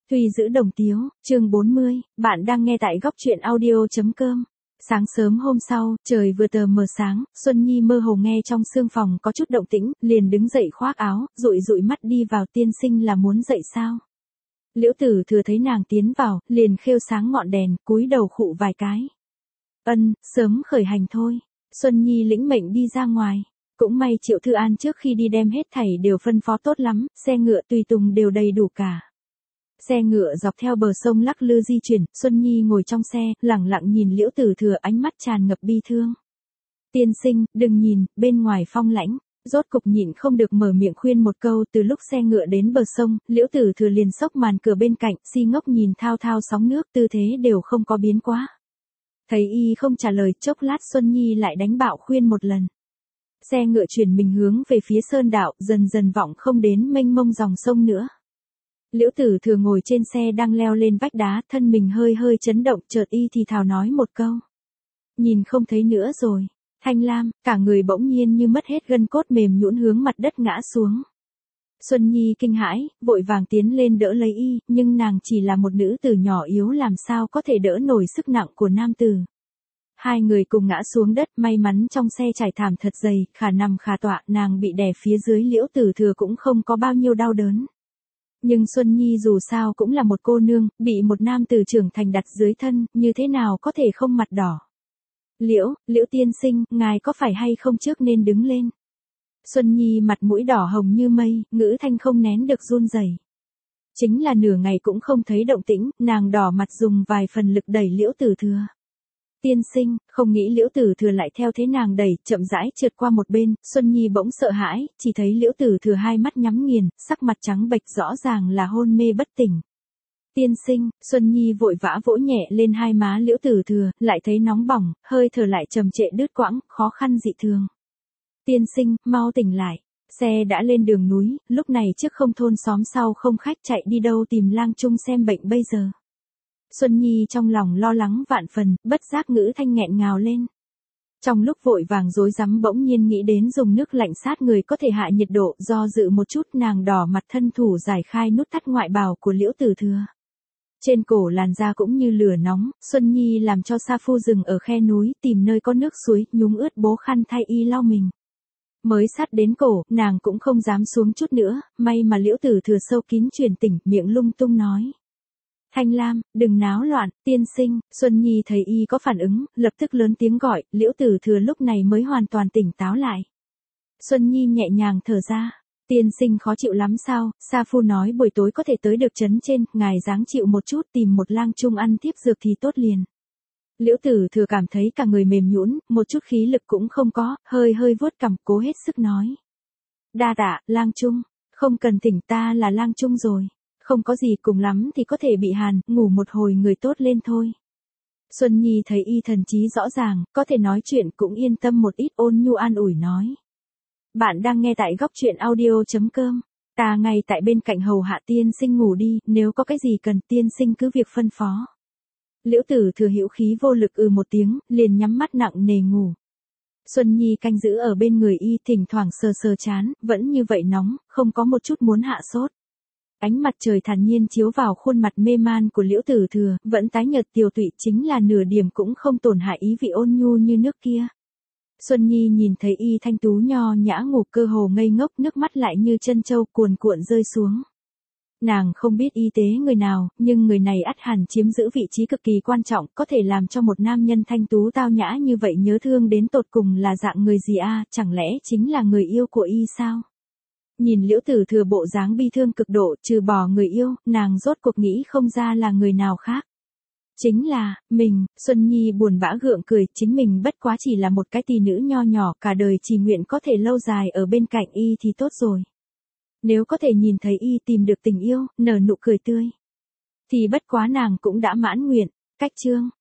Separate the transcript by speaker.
Speaker 1: Tuy giữ đồng tiếu, chương 40, bạn đang nghe tại góc truyện audio.com. Sáng sớm hôm sau, trời vừa tờ mờ sáng, Xuân Nhi mơ hồ nghe trong sương phòng có chút động tĩnh, liền đứng dậy khoác áo, dụi dụi mắt đi vào. Tiên sinh là muốn dậy sao? Liễu Tử Thừa thấy nàng tiến vào, liền khêu sáng ngọn đèn, cúi đầu khụ vài cái. Ân, sớm khởi hành thôi. Xuân Nhi lĩnh mệnh đi ra ngoài. Cũng may Triệu Thư An trước khi đi đem hết thảy đều phân phó tốt lắm, xe ngựa tùy tùng đều đầy đủ cả. Xe ngựa dọc theo bờ sông lắc lư di chuyển, Xuân Nhi ngồi trong xe, lẳng lặng nhìn Liễu Tử Thừa, ánh mắt tràn ngập bi thương. Tiên sinh, đừng nhìn, bên ngoài phong lãnh. Rốt cục nhịn không được mở miệng khuyên một câu. Từ lúc xe ngựa đến bờ sông, Liễu Tử Thừa liền xốc màn cửa bên cạnh, si ngốc nhìn thao thao sóng nước, tư thế đều không có biến quá. Thấy y không trả lời, chốc lát Xuân Nhi lại đánh bạo khuyên một lần. Xe ngựa chuyển mình hướng về phía sơn đạo, dần dần vọng không đến mênh mông dòng sông nữa. Liễu Tử Thừa ngồi trên xe đang leo lên vách đá, thân mình hơi hơi chấn động, chợt y thì thào nói một câu. Nhìn không thấy nữa rồi. Thanh lam, cả người bỗng nhiên như mất hết gân cốt, mềm nhũn hướng mặt đất ngã xuống. Xuân Nhi kinh hãi, vội vàng tiến lên đỡ lấy y, nhưng nàng chỉ là một nữ tử nhỏ yếu, làm sao có thể đỡ nổi sức nặng của nam tử. Hai người cùng ngã xuống đất, may mắn trong xe trải thảm thật dày, khả nằm khả tọa, nàng bị đè phía dưới. Liễu Tử Thừa cũng không có bao nhiêu đau đớn. Nhưng Xuân Nhi dù sao cũng là một cô nương, bị một nam tử trưởng thành đặt dưới thân, như thế nào có thể không mặt đỏ. Liễu tiên sinh, ngài có phải hay không trước nên đứng lên. Xuân Nhi mặt mũi đỏ hồng như mây, ngữ thanh không nén được run rẩy. Chính là nửa ngày cũng không thấy động tĩnh, nàng đỏ mặt dùng vài phần lực đẩy Liễu Tử Thừa. Tiên sinh, không nghĩ Liễu Tử Thừa lại theo thế nàng đẩy, chậm rãi trượt qua một bên. Xuân Nhi bỗng sợ hãi, chỉ thấy Liễu Tử Thừa hai mắt nhắm nghiền, sắc mặt trắng bệch, rõ ràng là hôn mê bất tỉnh. Tiên sinh, Xuân Nhi vội vã vỗ nhẹ lên hai má Liễu Tử Thừa, lại thấy nóng bỏng, hơi thở lại trầm trệ đứt quãng, khó khăn dị thường. Tiên sinh, mau tỉnh lại. Xe đã lên đường núi, lúc này trước không thôn xóm sau không khách, chạy đi đâu tìm Lang Trung xem bệnh bây giờ. Xuân Nhi trong lòng lo lắng vạn phần, bất giác ngữ thanh nghẹn ngào lên. Trong lúc vội vàng rối rắm bỗng nhiên nghĩ đến dùng nước lạnh sát người có thể hạ nhiệt độ, do dự một chút nàng đỏ mặt thân thủ giải khai nút thắt ngoại bào của Liễu Tử Thừa. Trên cổ làn da cũng như lửa nóng, Xuân Nhi làm cho sa phu dừng ở khe núi, tìm nơi có nước suối, nhúng ướt bố khăn thay y lau mình. Mới sát đến cổ, nàng cũng không dám xuống chút nữa, may mà Liễu Tử Thừa sâu kín truyền tỉnh, miệng lung tung nói. Thanh lam, đừng náo loạn, tiên sinh. Xuân Nhi thấy y có phản ứng, lập tức lớn tiếng gọi, Liễu Tử Thừa lúc này mới hoàn toàn tỉnh táo lại. Xuân Nhi nhẹ nhàng thở ra. Tiên sinh khó chịu lắm sao? Sa phu nói buổi tối có thể tới được trấn trên, ngài dáng chịu một chút, tìm một lang trung ăn tiếp dược thì tốt liền. Liễu Tử Thừa cảm thấy cả người mềm nhũn, một chút khí lực cũng không có, hơi vuốt cằm, cố hết sức nói. Đa tạ, lang trung, không cần thỉnh, ta là lang trung rồi. Không có gì, cùng lắm thì có thể bị hàn, ngủ một hồi người tốt lên thôi. Xuân Nhi thấy y thần trí rõ ràng, có thể nói chuyện cũng yên tâm một ít, ôn nhu an ủi nói. Bạn đang nghe tại góc truyện audio.com. Ta ngay tại bên cạnh hầu hạ tiên sinh ngủ đi, nếu có cái gì cần tiên sinh cứ việc phân phó. Liễu Tử Thừa hữu khí vô lực một tiếng, liền nhắm mắt nặng nề ngủ. Xuân Nhi canh giữ ở bên người y, thỉnh thoảng sờ trán, vẫn như vậy nóng, không có một chút muốn hạ sốt. Ánh mặt trời thản nhiên chiếu vào khuôn mặt mê man của Liễu Tử Thừa, vẫn tái nhợt tiều tụy, chính là nửa điểm cũng không tổn hại ý vị ôn nhu như nước kia. Xuân Nhi nhìn thấy y thanh tú nho nhã ngủ, cơ hồ ngây ngốc, nước mắt lại như chân châu cuồn cuộn rơi xuống. Nàng không biết y tế người nào, nhưng người này ắt hẳn chiếm giữ vị trí cực kỳ quan trọng, có thể làm cho một nam nhân thanh tú tao nhã như vậy nhớ thương đến tột cùng là dạng người gì a? Chẳng lẽ chính là người yêu của y sao? Nhìn Liễu Tử Thừa bộ dáng bi thương cực độ, trừ bỏ người yêu, nàng rốt cuộc nghĩ không ra là người nào khác. Chính là, mình. Xuân Nhi buồn bã gượng cười, chính mình bất quá chỉ là một cái tỷ nữ nho nhỏ, cả đời chỉ nguyện có thể lâu dài ở bên cạnh y thì tốt rồi. Nếu có thể nhìn thấy y tìm được tình yêu, nở nụ cười tươi, thì bất quá nàng cũng đã mãn nguyện. Cách chương